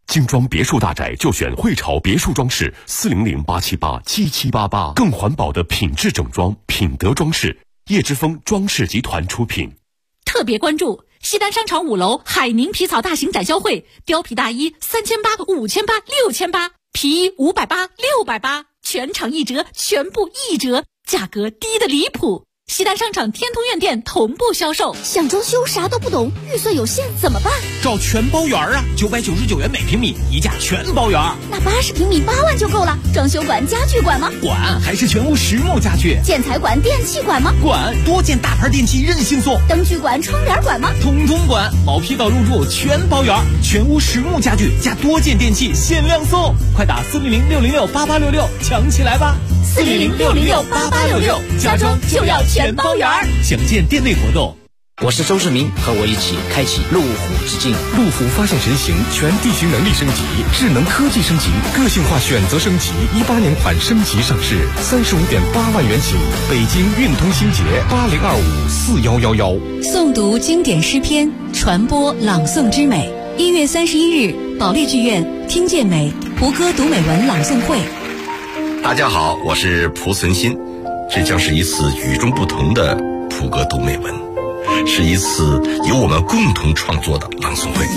精装别墅大宅就选汇潮别墅装饰，400-878-7788，更环保的品质整装，品德装饰，叶之峰装饰集团出品。 特别关注西单商场5楼海宁皮草大型展销会，貂皮大衣3800、5800、6800，皮衣580、680，全场1折，全部1折，价格低得离谱。西单商场天通苑店同步销售。 想装修啥都不懂，预算有限怎么办？ 找全包园啊，999元每平米，一价全包园。 那80平米8万就够了。装修管、家具管吗？ 管，还是全屋实木家具。 建材管、电器管吗？ 管，多件大牌电器任性送。 灯具管、窗帘管吗？ 统统管，毛坯到入住全包园，全屋实木家具加多件电器限量送，快打400-606-8866抢起来吧 ！400-606-8866，家装就要全包圆。 详见店内活动。 我是周志明，和我一起开启路虎之境。 路虎发现神行，全地形能力升级，智能科技升级，个性化选择升级。18年款升级上市，35.8万元起。北京运通新捷80254111。 诵读经典诗篇，传播朗诵之美。1月31日，保利剧院听见美胡歌读美文朗诵会。 大家好，我是蒲存昕，这将是一次与众不同的蒲歌读美文，是一次由我们共同创作的朗诵会。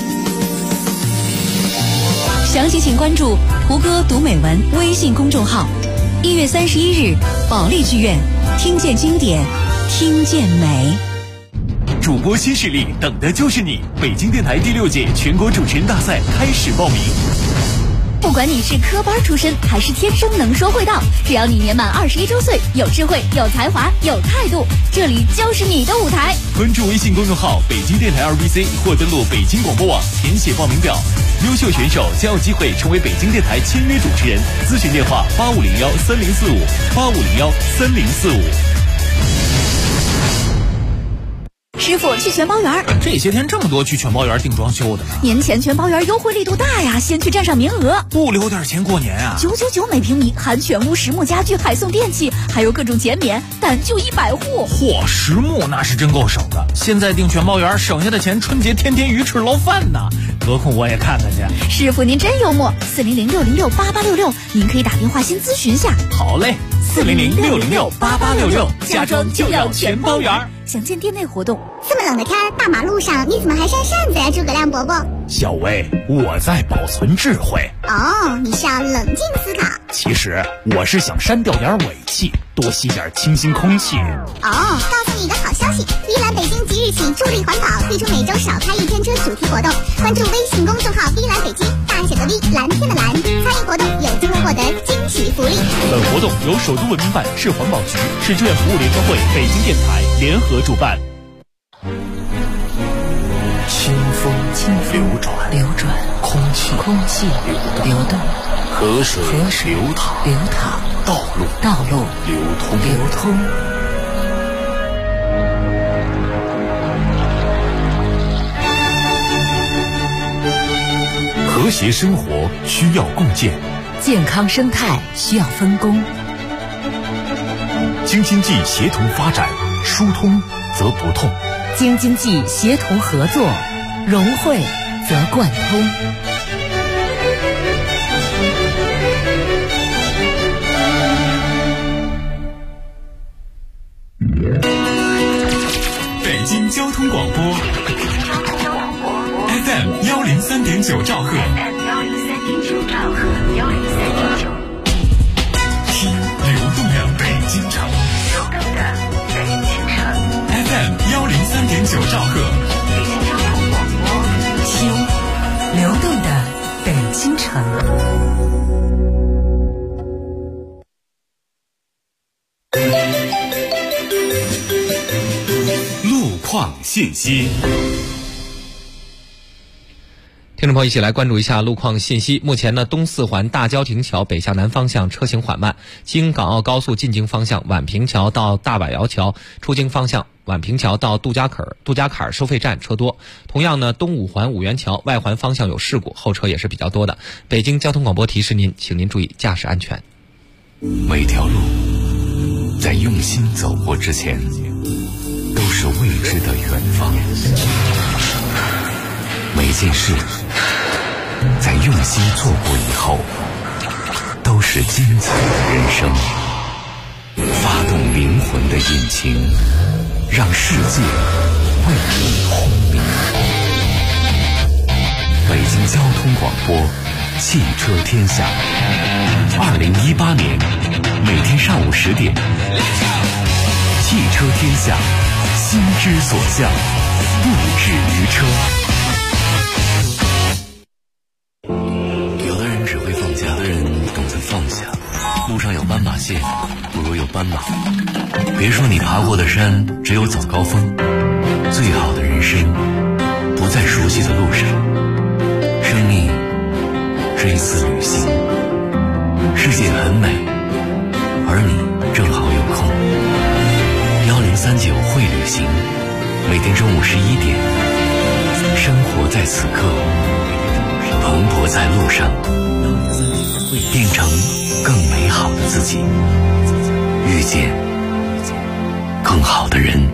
详细请关注胡歌读美文微信公众号。1月31日，保利剧院听见经典，听见美。 主播新势力，等的就是你！北京电台第6届全国主持人大赛开始报名。 不管你是科班出身还是天生能说会道，只要你年满21周岁，有智慧、有才华、有态度，这里就是你的舞台。 关注微信公众号北京电台2BC 或登录北京广播网填写报名表，优秀选手将有机会成为北京电台签约主持人。咨询电话85013045，85013045。 师傅去全包园。 这些天这么多去全包园订装修的呢。 年前全包园优惠力度大呀，先去占上名额。 不留点钱过年啊 ？999每平米，含全屋实木家具，还送电器，还有各种减免，但就100户。 嚯，实木那是真够省的。现在订全包园，省下的钱春节天天鱼翅捞饭呢。得空我也看看去。 师傅您真幽默，400-606-8866，您可以打电话先咨询下。 好嘞，400-606-8866，家装就要全包园。 详见店内活动。 这么冷的天，大马路上你怎么还扇扇子呀，诸葛亮伯伯？ 小薇，我在保存智慧。 哦，你是要冷静思考。 其实我是想删掉点尾气，多吸点清新空气。 哦，告诉你一个好消息，依兰北京即日起助力环保，推出每周少开1天车主题活动。关注微信公众号“依兰北京”，大写的 V， 蓝天的蓝，参与活动有机会获得惊喜福利。 本活动由首都文明办、市环保局、市志愿服务联合会、北京电台联合主办。清风流转，空气流动，河水流淌，道路流通。和谐生活需要共建， 健康生态需要分工。 京津冀协同发展，疏通则不痛； 京津冀协同合作，融汇则贯通。 北京交通广播 FM 103.9兆赫，听流动的北京城，FM 103.9兆赫， 听流动的北京城。 路况信息。 听众朋友，一起来关注一下路况信息。目前呢，东四环大郊亭桥北向南方向车行缓慢，京港澳高速进京方向宛平桥到大柏窑桥出京方向宛平桥到杜家坎收费站车多。同样呢，东五环五元桥外环方向有事故，后车也是比较多的。北京交通广播提示您，请您注意驾驶安全。 每条路在用心走过之前，都是未知的远方。每件事在用心做过以后，都是精彩的人生。发动灵魂的引擎，让世界为你轰鸣。北京交通广播，汽车天下。2018年，每天上午10点，汽车天下，心之所向，不止于车。有的人只会放假，有的人懂得放下。路上有斑马线，不如有斑马。别说你爬过的山只有早高峰，最好的人生不在熟悉的路上。生命是一次旅行，世界很美，而你正好有空。1039会旅行，每天中午11点，生活在此刻，蓬勃在路上，变成更美好的自己，遇见更好的人。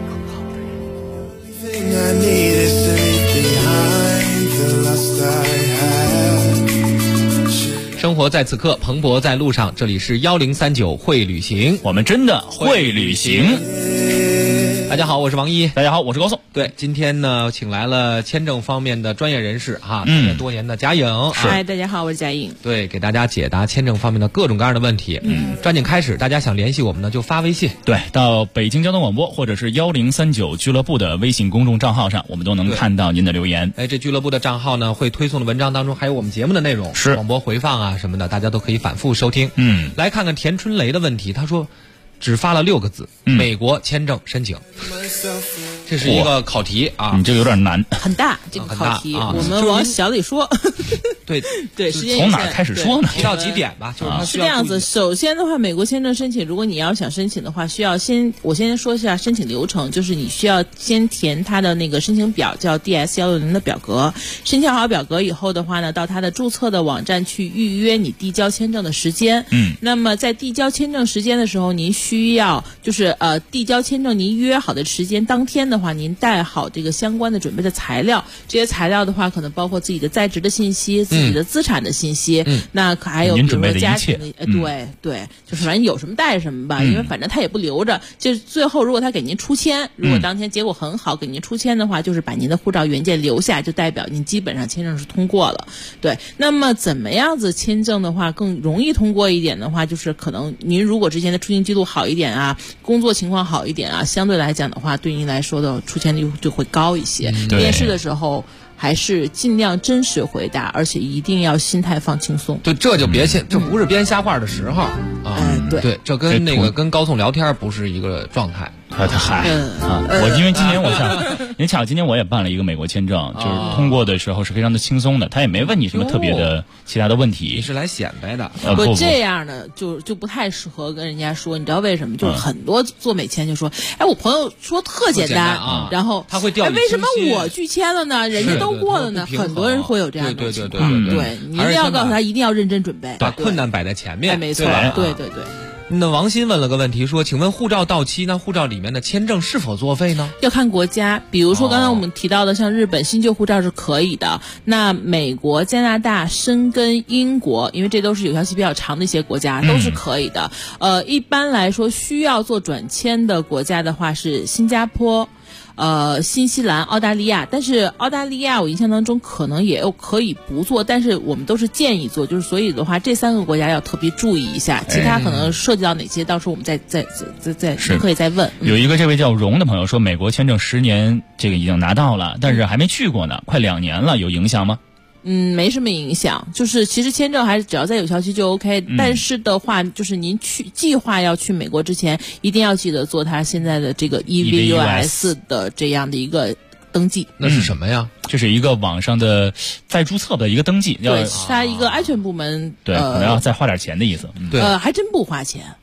生活在此刻，蓬勃在路上。这里是1039会旅行， 我们真的会旅行。 大家好，我是王一。 大家好，我是高颂。 对，今天呢，请来了签证方面的专业人士哈，多年的贾颖。 嗨，大家好，我是贾颖。 对，给大家解答签证方面的各种各样的问题。抓紧开始，大家想联系我们呢，就发微信。 对，到北京交通广播或者是1039俱乐部的微信公众账号上，我们都能看到您的留言。 这俱乐部的账号呢，会推送的文章当中还有我们节目的内容， 是广播回放啊什么的，大家都可以反复收听。来看看田春雷的问题，他说只发了6个字，美国签证申请。这是一个考题啊， 你这个有点难， 很大这个考题，我们往小里说。 对对，时间从哪开始说呢？ 提到几点吧，就是是这样子。首先的话，美国签证申请，如果你要想申请的话，需要我先说一下申请流程，就是你需要先填他的那个申请表，叫 DS160的表格。申请好表格以后的话呢，到他的注册的网站去预约你递交签证的时间。那么在递交签证时间的时候，您需要就是递交签证您约好的时间当天的话，您带好这个相关的准备的材料。这些材料的话，可能包括自己的在职的信息、自己的资产的信息，那还有比如说家庭的，对，就是反正有什么带什么吧，因为反正他也不留着。就是最后如果他给您出签，如果当天结果很好，给您出签的话，就是把您的护照原件留下，就代表您基本上签证是通过了。对，那么怎么样子签证的话更容易通过一点的话，就是可能您如果之前的出境记录好一点啊，工作情况好一点啊，相对来讲的话，对您来说的出签率就会高一些。面试的时候还是尽量真实回答，而且一定要心态放轻松。 对，这就别这不是编瞎话的时候啊。对，这跟跟高颂聊天不是一个状态。 我因为今年您巧，今年我也办了一个美国签证，就是通过的时候是非常的轻松的，他也没问你什么特别的其他的问题。 你是来显摆的？ 不这样的就不太适合跟人家说，你知道为什么？就是很多做美签就说，我朋友说特简单啊， 然后他会掉以轻心。 为什么我拒签了呢？人家都过了呢？很多人会有这样的情况。对，你一定要告诉他，一定要认真准备， 把困难摆在前面。 没错，对。 那王鑫问了个问题，说：“请问护照到期，那护照里面的签证是否作废呢？” 要看国家，比如说刚才我们提到的，像日本新旧护照是可以的。那美国、加拿大、申根、英国，因为这都是有效期比较长的一些国家，都是可以的。一般来说，需要做转签的国家的话是新加坡。新西兰、澳大利亚，但是澳大利亚我印象当中可能也有可以不做，但是我们都是建议做，就是所以的话，这3个国家要特别注意一下，其他可能涉及到哪些，到时候我们再可以再问。 有一个这位叫荣的朋友说，美国签证10年这个已经拿到了，但是还没去过呢，快2年了，有影响吗？ 没什么影响，就是其实签证还是只要在有效期就 OK，但是的话，就是您计划要去美国之前，一定要记得做他现在的这个 EVUS 的这样的一个登记。 那是什么呀？ 这是一个网上的再注册的一个登记， 对，他一个安全部门对，可能要再花点钱的意思。 对， 还真不花钱。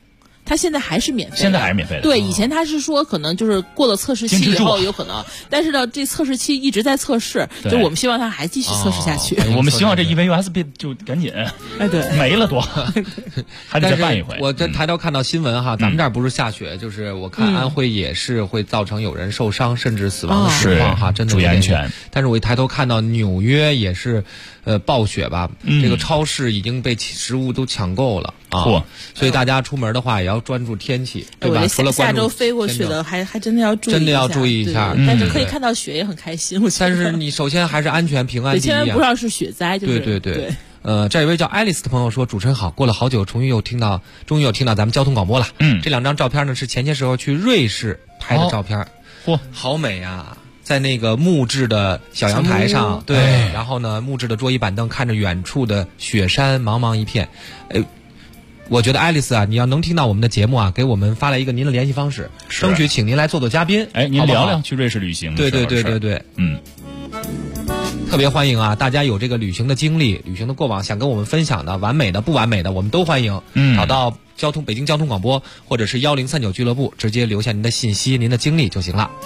它现在还是免费的。 现在还是免费的。 对，以前它是说可能就是过了测试期以后有可能，但是呢，这测试期一直在测试，就我们希望它还继续测试下去。 我们希望这 EVUSB 就赶紧， 对， 没了多，还得再办一回。 我这抬头看到新闻哈，咱们这儿不是下雪，就是我看安徽也是会造成有人受伤甚至死亡的情况哈，真的注意安全。 但是我一抬头看到纽约也是暴雪吧，这个超市已经被食物都抢购了啊，所以大家出门的话也要专注天气，对吧？除了下周飞过去的还真的要注意一下， 真的要注意一下。 但是可以看到雪也很开心，我觉得。 但是你首先还是安全平安第一， 千万不要是雪灾，就是对。这一位叫爱丽丝的朋友说：“主持人好，过了好久，终于又听到咱们交通广播了。这2张照片呢是前些时候去瑞士拍的照片，好美啊！在那个木质的小阳台上，对，然后呢木质的桌椅板凳，看着远处的雪山茫茫一片。我觉得爱丽丝啊，你要能听到我们的节目啊，给我们发来一个您的联系方式，争取请您来做嘉宾。 您聊聊去瑞士旅行。 对，特别欢迎啊！大家有这个旅行的经历、旅行的过往，想跟我们分享的，完美的、不完美的，我们都欢迎。找到北京交通广播或者是1039俱乐部，直接留下您的信息、您的经历就行了。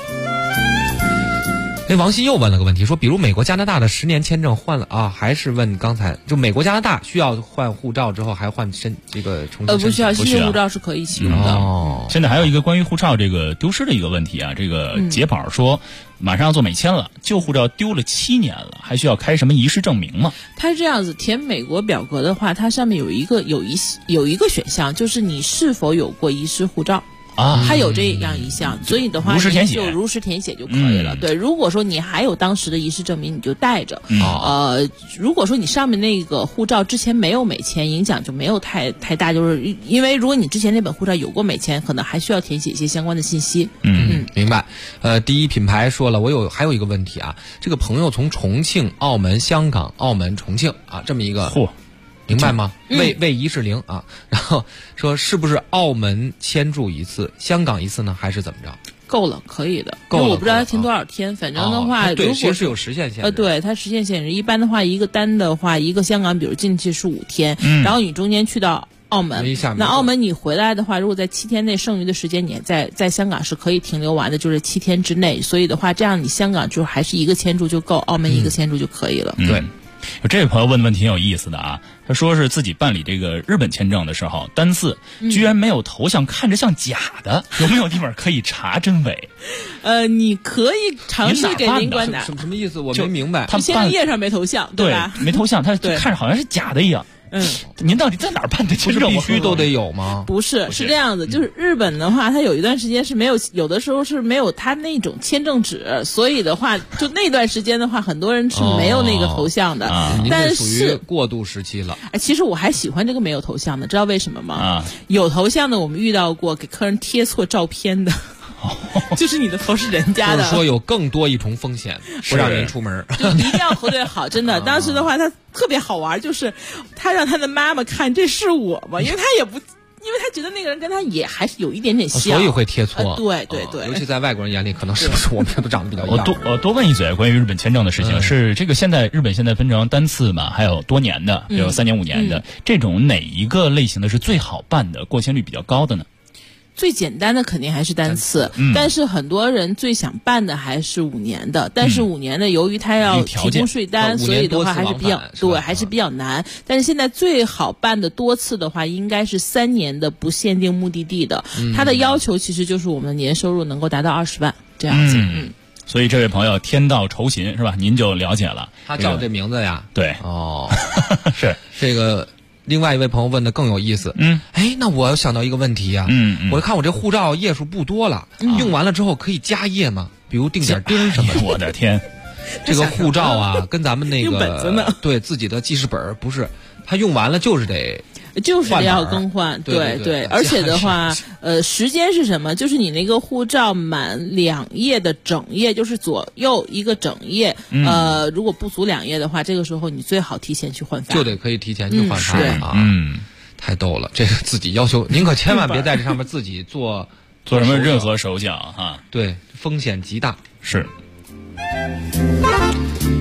王鑫又问了个问题，说比如美国、加拿大的10年签证换了啊，还是问刚才就美国、加拿大需要换护照之后还换重新不需要，新护照是可以启用的。 现在还有一个关于护照这个丢失的一个问题啊，这个杰宝说马上要做美签了，旧护照丢了7年了，还需要开什么遗失证明吗？ 它是这样子，填美国表格的话，它上面有一个选项，就是你是否有过遗失护照。它有这样一项，所以的话如实填写就可以了。对，如果说你还有当时的遗失证明，你就带着。如果说你上面那个护照之前没有美签，影响就没有太大，就是因为如果你之前那本护照有过美签，可能还需要填写一些相关的信息。 明白。第一品牌说了，还有一个问题啊，这个朋友从重庆、澳门、香港、澳门、重庆啊，这么一个。明白吗？为1是0啊，然后说是不是澳门签注一次，香港一次呢，还是怎么着？ 够了，可以的。因为我不知道它停多少天，反正的话， 对，其实是有时限限制。 对，它时限限制，一般的话，一个单的话，一个香港，比如进去是5天，然后你中间去到澳门，那澳门你回来的话，如果在7天内剩余的时间，你在香港是可以停留完的，就是7天之内。所以的话，这样你香港就还是一个签注就够，澳门一个签注就可以了。 对。这位朋友问的问题挺有意思的啊，他说是自己办理这个日本签证的时候，单次居然没有头像，看着像假的，有没有地方可以查真伪？ 你可以尝试给领馆打。 什么意思？我没明白。 他签证页上没头像，对吧？ 没头像，他看着好像是假的一样。您到底在哪儿办的签证？ 必须都得有吗？ 不是这样子，就是日本的话，它有一段时间是没有，有的时候是没有它那种签证纸，所以的话，就那段时间的话，很多人是没有那个头像的。但是属于过渡时期了。 其实我还喜欢这个没有头像的，知道为什么吗？有头像的我们遇到过给客人贴错照片的。就是你的头是人家的， 就是说有更多一重风险，不让您出门， 就一定要核对好。真的，当时的话他特别好玩，就是他让他的妈妈看这是我吗？因为他也不，因为他觉得那个人跟他也还是有一点点像， 所以会贴错。 对， 尤其在外国人眼里，可能是不是我们都长得比较一样。 我多问一嘴关于日本签证的事情，是这个日本现在分成单次嘛，还有多年的，有3年、5年的，这种哪一个类型的是最好办的，过签率比较高的呢？ 最简单的肯定还是单次，但是很多人最想办的还是5年的，但是5年的由于他要提供税单，所以的话还是比较难。但是现在最好办的多次的话，应该是3年的不限定目的地的，它的要求其实就是我们的年收入能够达到20万这样子。 所以这位朋友天道酬勤是吧？您就了解了。 他叫这名字呀？ 对，是这个。另外一位朋友问的更有意思，那我想到一个问题呀，我看我这护照页数不多了，用完了之后可以加页吗？比如定点钉什么的。 我的天， 这个护照啊，跟咱们那个对自己的记事本不是，它用完了就是得要更换，对，而且的话，时间是什么？就是你那个护照满2页的整页，就是左右一个整页，如果不足2页的话，这个时候你最好提前去换发， 就得可以提前去换发啊。太逗了，这个自己要求，您可千万别在这上面自己做什么任何手脚哈。 对，风险极大。 是。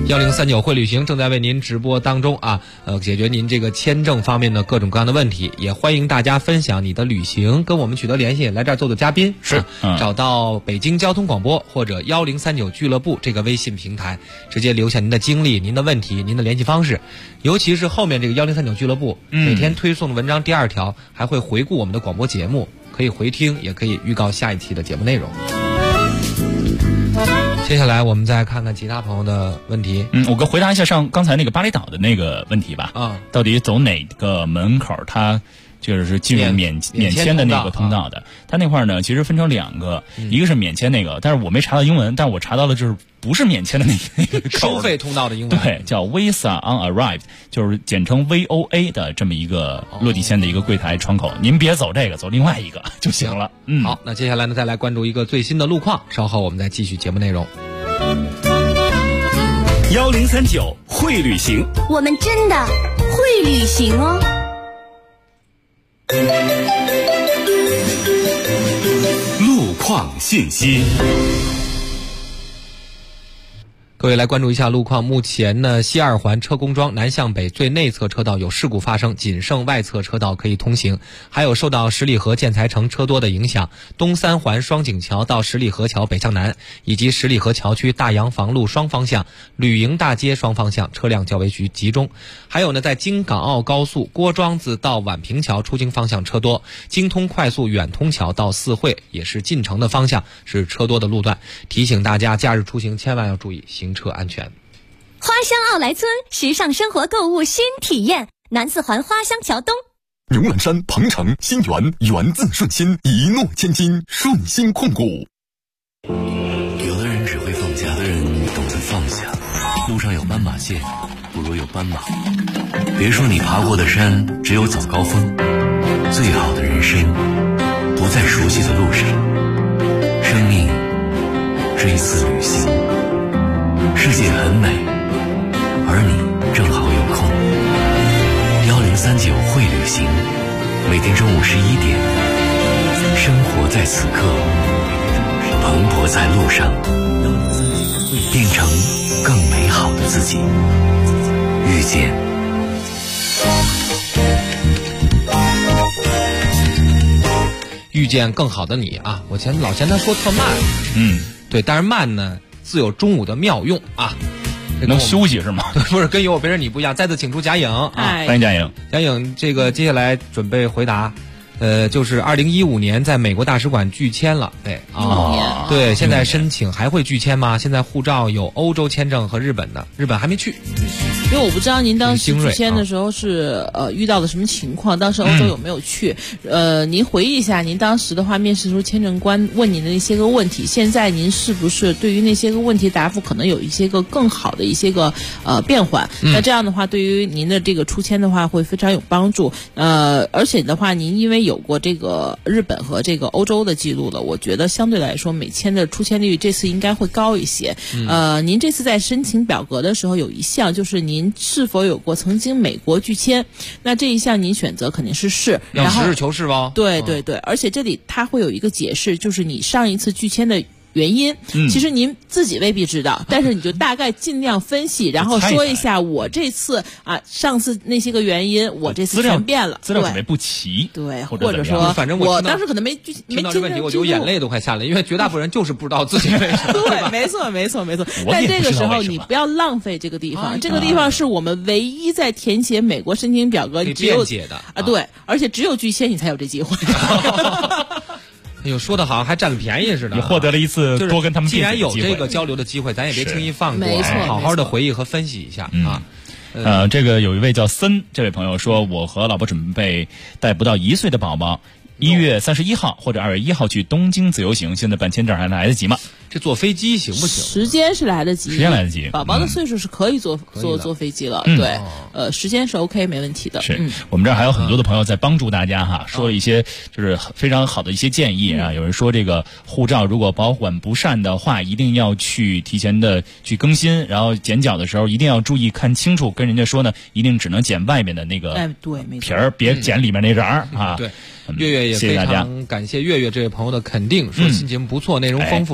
1039会旅行正在为您直播当中啊，解决您这个签证方面的各种各样的问题，也欢迎大家分享你的旅行，跟我们取得联系，来这儿做嘉宾是、 找到北京交通广播或者1039俱乐部这个微信平台，直接留下您的经历、您的问题、您的联系方式，尤其是后面这个1039俱乐部每天推送的文章第2条还会回顾我们的广播节目，可以回听，也可以预告下一期的节目内容。接下来我们再看看其他朋友的问题。 我回答一下上刚才那个巴厘岛的那个问题吧。到底走哪个门口它就是进入免签的那个通道的？它那块呢，其实分成2个，一个是免签那个，但是我没查到英文，但是我查到了就是不是免签的那个收费通道的英文， 对，叫 Visa on Arrival， 就是简称 VOA 的这么一个落地签的一个柜台窗口。您别走这个，走另外一个就行了。 好，那接下来呢，再来关注一个最新的路况，稍后我们再继续节目内容。 1039会旅行， 我们真的会旅行哦。 路况信息。 各位来关注一下路况，目前呢，西2环车公庄南向北最内侧车道有事故发生，仅剩外侧车道可以通行。还有受到十里河建材城车多的影响，东3环双井桥到十里河桥北向南，以及十里河桥区大洋房路双方向、旅营大街双方向车辆较为集中。还有呢，在京港澳高速郭庄子到宛平桥出京方向车多，京通快速远通桥到四惠也是进城的方向是车多的路段，提醒大家假日出行千万要注意行车安全。 花乡奥莱村时尚生活购物新体验，南4环花乡桥东。 牛栏山鹏城新源，源自顺心，一诺千金，顺心控股。 有的人只会放假，有的人懂得放下。路上有斑马线，不如有斑马。别说你爬过的山只有早高峰，最好的人生不在熟悉的路上。生命是一次旅行，世界很美，而你正好有空。1039会旅行，每天中午11点，生活在此刻，蓬勃在路上，变成更美好的自己。遇见遇见更好的你啊！我老嫌他说特慢，对，但是慢呢自有中午的妙用啊。 能休息是吗？ 不是，跟有我别人你不一样。再次请出贾颖啊， 欢迎贾颖。 贾颖，这个接下来准备回答，就是2015年在美国大使馆拒签了，对啊，对，现在申请还会拒签吗？现在护照有欧洲签证和日本的，日本还没去。 因为我不知道您当时拒签的时候是遇到了什么情况，当时欧洲有没有去？您回忆一下，您当时的话，面试时候签证官问您的那些个问题，现在您是不是对于那些个问题答复可能有一些个更好的一些个变换？那这样的话，对于您的这个出签的话会非常有帮助。而且的话，您因为有过这个日本和这个欧洲的记录了，我觉得相对来说美签的出签率这次应该会高一些。您这次在申请表格的时候有一项就是您是否有过曾经美国拒签，那这一项您选择肯定是是， 要实事求是吧？ 对对对，而且这里它会有一个解释，就是你上一次拒签的原因，其实您自己未必知道，但是你就大概尽量分析，然后说一下我这次上次那些个原因，我这次全变了， 资料准备不齐， 对， 或者说， 反正我当时可能没听到这问题，我就眼泪都快下来，因为绝大部分人就是不知道自己为什么， 对，没错。但这个时候你不要浪费这个地方，这个地方是我们唯一在填写美国申请表格只有解的对，而且只有拒签你才有这机会。 哎呦，说的好像还占了便宜似的， 也获得了一次多跟他们既然有这个交流的机会，咱也别轻易放过， 没错， 好好的回忆和分析一下啊。 这个有一位叫森这位朋友说，我和老婆准备带不到1岁的宝宝，1月31号或者2月1号去东京自由行，现在办签证还来得及吗？ 这坐飞机行不行？ 时间是来得及， 时间来得及。 宝宝的岁数是可以坐飞机了，对，时间是 OK 没问题的。 是我们这儿还有很多的朋友在帮助大家哈，说了一些就是非常好的一些建议啊。有人说这个护照如果保管不善的话，一定要去提前的去更新，然后剪角的时候一定要注意看清楚，跟人家说呢，一定只能剪外面的那个皮儿，别剪里面那瓤啊。 对，月月也非常感谢月月这位朋友的肯定，说新节目不错，内容丰富，嘉宾也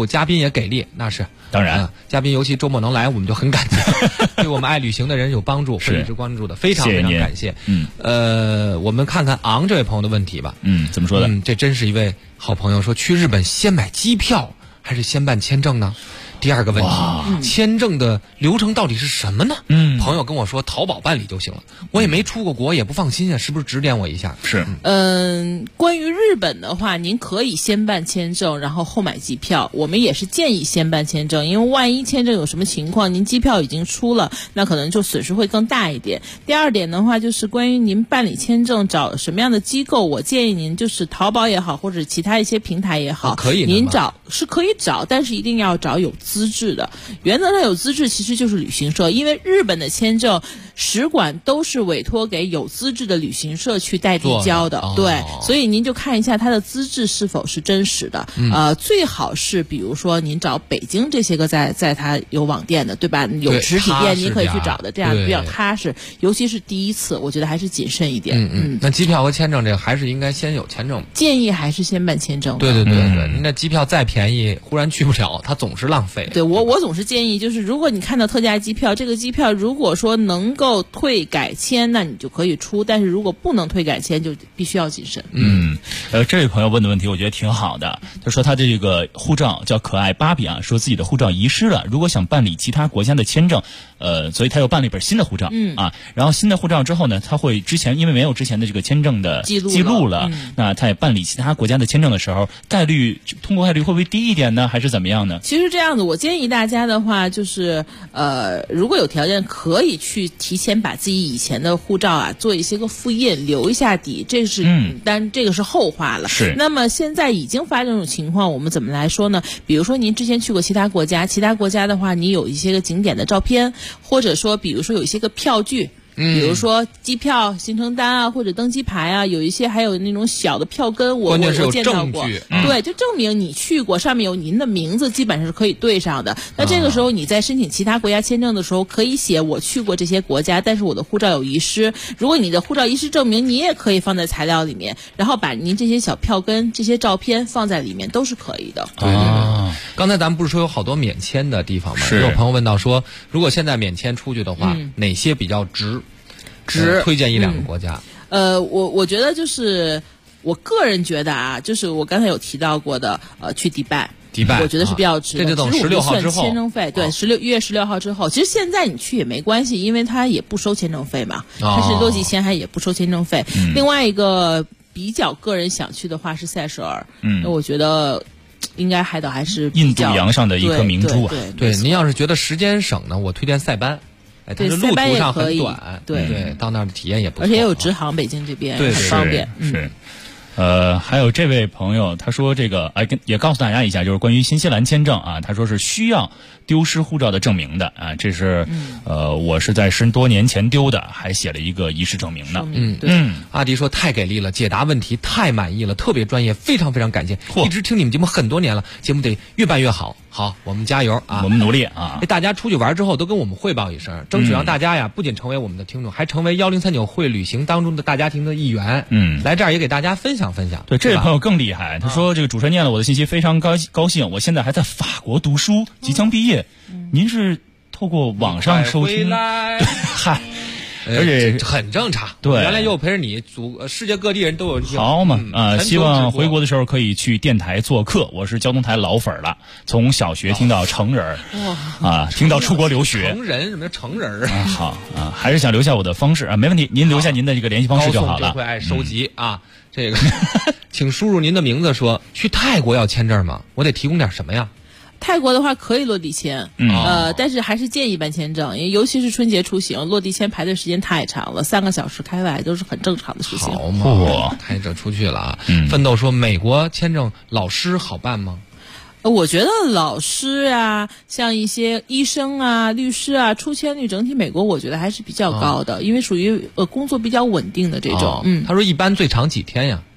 也给力，那是当然， 嘉宾尤其周末能来，我们就很感激，对我们爱旅行的人有帮助，会一直关注的，非常非常感谢。我们看看昂这位朋友的问题吧。 怎么说的？ 这真是一位好朋友，说去日本先买机票还是先办签证呢？第二个问题，签证的流程到底是什么呢？朋友跟我说淘宝办理就行了，我也没出过国，也不放心啊，是不是指点我一下？ 是。 关于日本的话，您可以先办签证，然后后买机票。我们也是建议先办签证，因为万一签证有什么情况，您机票已经出了，那可能就损失会更大一点。第二点的话，就是关于您办理签证找什么样的机构，我建议您就是淘宝也好，或者其他一些平台也好， 可以您找是可以找，但是一定要找有资质的。原则上有资质其实就是旅行社，因为日本的签证使馆都是委托给有资质的旅行社去代递交的，对，所以您就看一下它的资质是否是真实的。最好是比如说您找北京这些个在它有网店的，对吧？有实体店您可以去找的，这样比较踏实。尤其是第一次，我觉得还是谨慎一点。 那机票和签证这个还是应该先有签证， 建议还是先办签证。 对，您那机票再便宜，忽然去不了，它总是浪费。 对，我总是建议，就是如果你看到特价机票，这个机票如果说能够退改签，那你就可以出；但是如果不能退改签，就必须要谨慎。 这位朋友问的问题我觉得挺好的，他说他的这个护照叫可爱芭比啊，说自己的护照遗失了，如果想办理其他国家的签证，所以他又办了一本新的护照，然后新的护照之后呢，他会因为没有之前的这个签证的记录了，那他也办理其他国家的签证的时候，通过概率会不会低一点呢，还是怎么样呢？ 其实这样子，我建议大家的话，就是如果有条件，可以去提前把自己以前的护照啊做一些个复印，留一下底，这是但这个是后话了。 是。 那么现在已经发生这种情况，我们怎么来说呢？比如说您之前去过其他国家的话，你有一些个景点的照片，或者说比如说有一些个票据。比如说机票、行程单啊，或者登机牌啊，有一些还有那种小的票根，我见到过。对，就证明你去过，上面有您的名字，基本上是可以对上的。那这个时候你在申请其他国家签证的时候，可以写我去过这些国家，但是我的护照有遗失。如果你的护照遗失证明，你也可以放在材料里面，然后把您这些小票根、这些照片放在里面，都是可以的。 对。刚才咱们不是说有好多免签的地方吗？有朋友问到说，如果现在免签出去的话，哪些比较值？推荐一两个国家。 我觉得就是我个人觉得啊，就是我刚才有提到过的，去迪拜，我觉得是比较值的。 这就等16号之后， 签证费对1月16号之后。其实现在你去也没关系，因为它也不收签证费嘛，它是落地签还也不收签证费。另外一个比较个人想去的话是塞舌尔，那我觉得应该海岛还是印度洋上的一颗明珠啊。 对，您要是觉得时间省呢，我推荐塞班。但是路途上很短，对，到那儿的体验也不错， 而且也有直航北京这边，很方便。 是。还有这位朋友，他说这个也告诉大家一下，就是关于新西兰签证啊，他说是需要丢失护照的证明的啊，这是我是在10多年前丢的，还写了一个遗失证明呢。 阿迪说太给力了，解答问题太满意了，特别专业，非常非常感谢，一直听你们节目很多年了，节目得越办越好。好，我们加油啊！ 我们努力啊！ 大家出去玩之后都跟我们汇报一声，争取让大家呀不仅成为我们的听众，还成为1039会旅行当中的大家庭的一员。来这儿也给大家分享分享。 对，这位朋友更厉害，他说这个主持人念了我的信息，非常高兴。我现在还在法国读书，即将毕业。您是透过网上收听？嗨。而且很正常， 对， 原来又陪着你，世界各地人都有听。 好嘛，希望回国的时候可以去电台做客。我是交通台老粉了，从小学听到成人，听到出国留学。 成人什么叫成人啊？ 好啊，还是想留下我的方式啊，没问题，您留下您的这个联系方式就好了。 高会爱收集啊，这个，请输入您的名字，说去泰国要签证吗？我得提供点什么呀？ 泰国的话可以落地签，但是还是建议办签证，因为尤其是春节出行，落地签排队时间太长了，3个小时开外都是很正常的事情。 好嘛，开着出去了啊！奋斗说，美国签证老师好办吗？ 我觉得老师啊，像一些医生啊、律师啊，出签率整体美国我觉得还是比较高的，因为属于工作比较稳定的这种。 他说一般最长几天呀？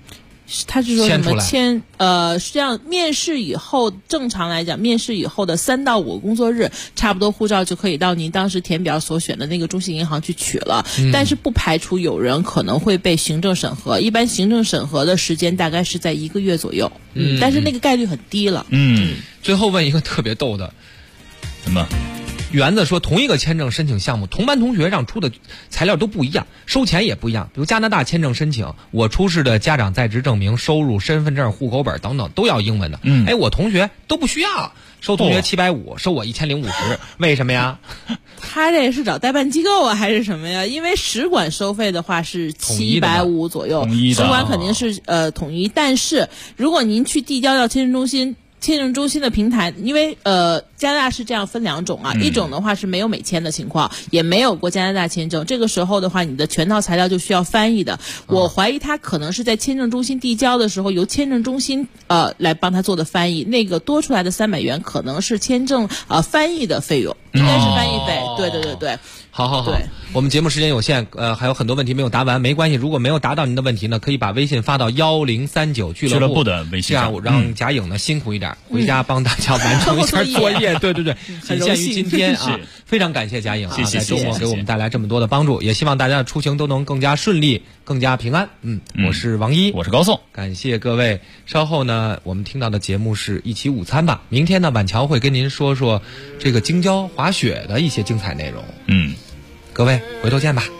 他是说什么实际上面试以后，正常来讲，面试以后的3到5个工作日，差不多护照就可以到您当时填表所选的那个中信银行去取了。但是不排除有人可能会被行政审核，一般行政审核的时间大概是在1个月左右。但是那个概率很低了。 最后问一个特别逗的， 什么？ 园子说，同一个签证申请项目，同班同学让出的材料都不一样，收钱也不一样。比如加拿大签证申请，我出示的家长在职证明、收入、身份证、户口本等等都要英文的。我同学都不需要，收同学750，收我1050，为什么呀？ 他这是找代办机构啊，还是什么呀？因为使馆收费的话是750左右，使馆肯定是统一。但是如果您去递交到签证中心的平台，因为加拿大是这样分2种啊，一种的话是没有美签的情况，也没有过加拿大签证，这个时候的话，你的全套材料就需要翻译的。我怀疑他可能是在签证中心递交的时候，由签证中心来帮他做的翻译，那个多出来的300元可能是签证翻译的费用，应该是翻译费。对。 好，我们节目时间有限，还有很多问题没有答完，没关系。如果没有答到您的问题呢，可以把微信发到1039俱乐部的微信上， 这样让贾颖呢辛苦一点，回家帮大家完成一下作业。对，仅限于今天啊，非常感谢贾颖，在周末给我们带来这么多的帮助，也希望大家的出行都能更加顺利，更加平安。我是王一， 我是高颂， 感谢各位。稍后呢，我们听到的节目是一起午餐吧。明天呢，晚桥会跟您说说这个京郊滑雪的一些精彩内容。各位，回头见吧。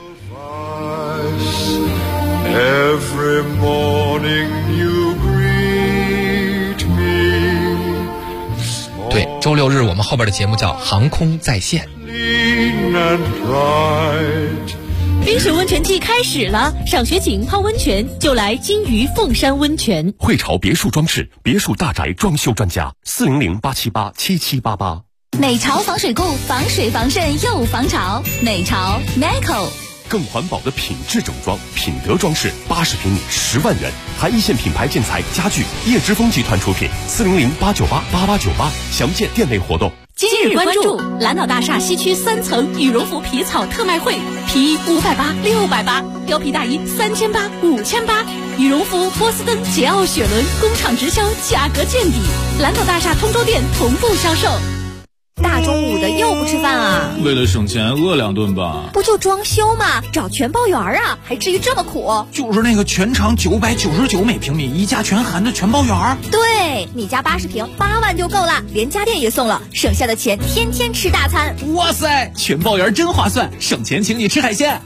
Every morning you greet me. 对，周6日我们后边的节目叫航空在线。 冰雪温泉季开始了，赏雪景、泡温泉就来金鱼凤山温泉。 汇潮别墅装饰，别墅大宅装修专家，400-878-7788。 美潮防水固，防水防渗又防潮。美潮 Meco， 更环保的品质整装，品德装饰，80平米10万元，还一线品牌建材家具，叶之峰集团出品，400-898-8898，详见店内活动。 今日关注蓝岛大厦西区3层羽绒服皮草特卖会，皮衣580、680，貂皮大衣3800、5800，羽绒服波司登、捷奥雪伦工厂直销，价格见底。蓝岛大厦通州店同步销售。 大中午的又不吃饭啊？ 为了省钱饿2顿吧。 不就装修吗？找全包园啊，还至于这么苦？ 就是那个全长999每平米，一家全含的全包园。 对，你家80平8万就够了，连家电也送了，省下的钱天天吃大餐。 哇塞，全包园真划算，省钱请你吃海鲜。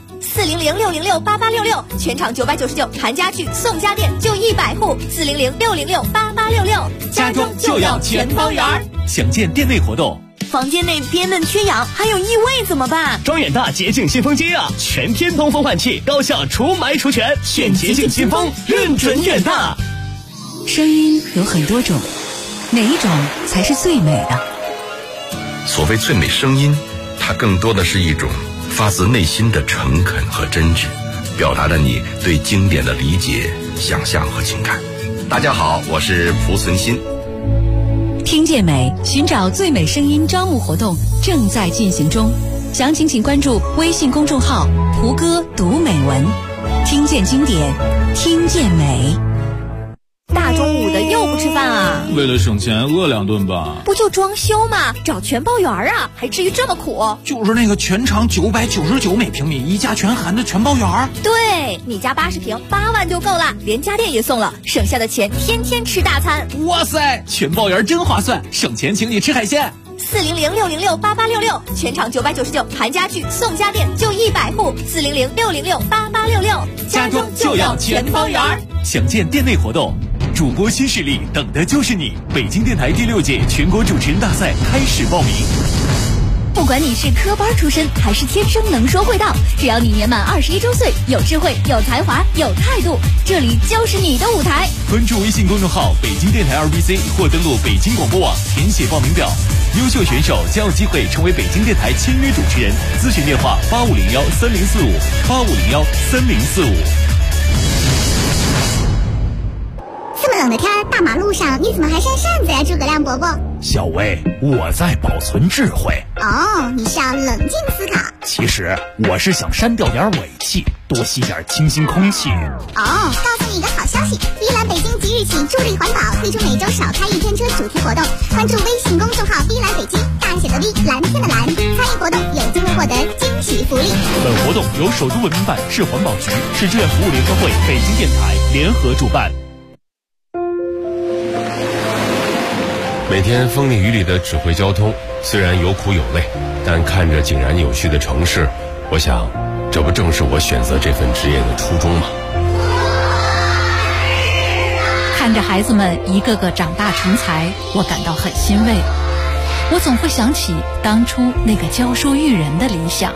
400-606-8866，全场999，含家具送家电就100户。400-606-8866， 家中就要全包园。详见店内活动。 房间内憋闷缺氧，还有异味怎么办？ 装远大洁净新风机啊，全天通风换气，高效除霾除醛，选洁净新风，认准远大。 声音有很多种，哪一种才是最美的？ 所谓最美声音，它更多的是一种发自内心的诚恳和真挚，表达了你对经典的理解、想象和情感。大家好，我是蒲存昕。 听见美，寻找最美声音招募活动正在进行中，详情请关注微信公众号蒲哥读美文，听见经典，听见美。 大中午的又不吃饭啊？ 为了省钱饿2顿吧。 不就装修吗？找全包园啊，还至于这么苦？ 就是那个全长999每平米，一家全含的全包园。 对，你家80平8万就够了，连家电也送了，省下的钱天天吃大餐。 哇塞，全包园真划算，省钱请你吃海鲜。 400-606-8866，全场999，含家具送家电就100户。400-606-8866， 家中就要全包园。详见店内活动。主播新势力，等的就是你！北京电台第6届全国主持人大赛开始报名。 不管你是科班出身还是天生能说会道，只要你年满21周岁，有智慧、有才华、有态度，这里就是你的舞台。 关注微信公众号北京电台2BC 或登录北京广播网填写报名表，优秀选手将有机会成为北京电台签约主持人。咨询电话8501-3045，8501-3045。 这么冷的天，大马路上你怎么还扇扇子呀，诸葛亮伯伯？ 小薇，我在保存智慧。 哦，你是要冷静思考。 其实我是想删掉点尾气，多吸点清新空气。 告诉你一个好消息，碧蓝北京即日起助力环保，推出每周少开一天车主题活动，关注微信公众号碧蓝北京，大写的 V， 蓝天的蓝，参与活动有机会获得惊喜福利。 本活动由首都文明办、市环保局、市志愿服务联合会、北京电台联合主办。 每天风里雨里的指挥交通，虽然有苦有累，但看着井然有序的城市，我想，这不正是我选择这份职业的初衷吗？ 看着孩子们一个个长大成才，我感到很欣慰。我总会想起当初那个教书育人的理想。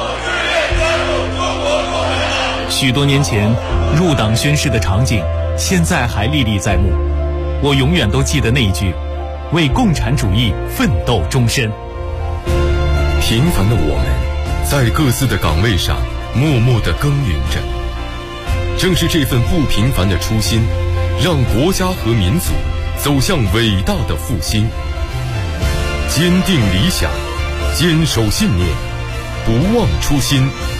许多年前入党宣誓的场景，现在还历历在目。我永远都记得那一句：为共产主义奋斗终身。 平凡的我们，在各自的岗位上默默地耕耘着。正是这份不平凡的初心，让国家和民族走向伟大的复兴。坚定理想，坚守信念，不忘初心。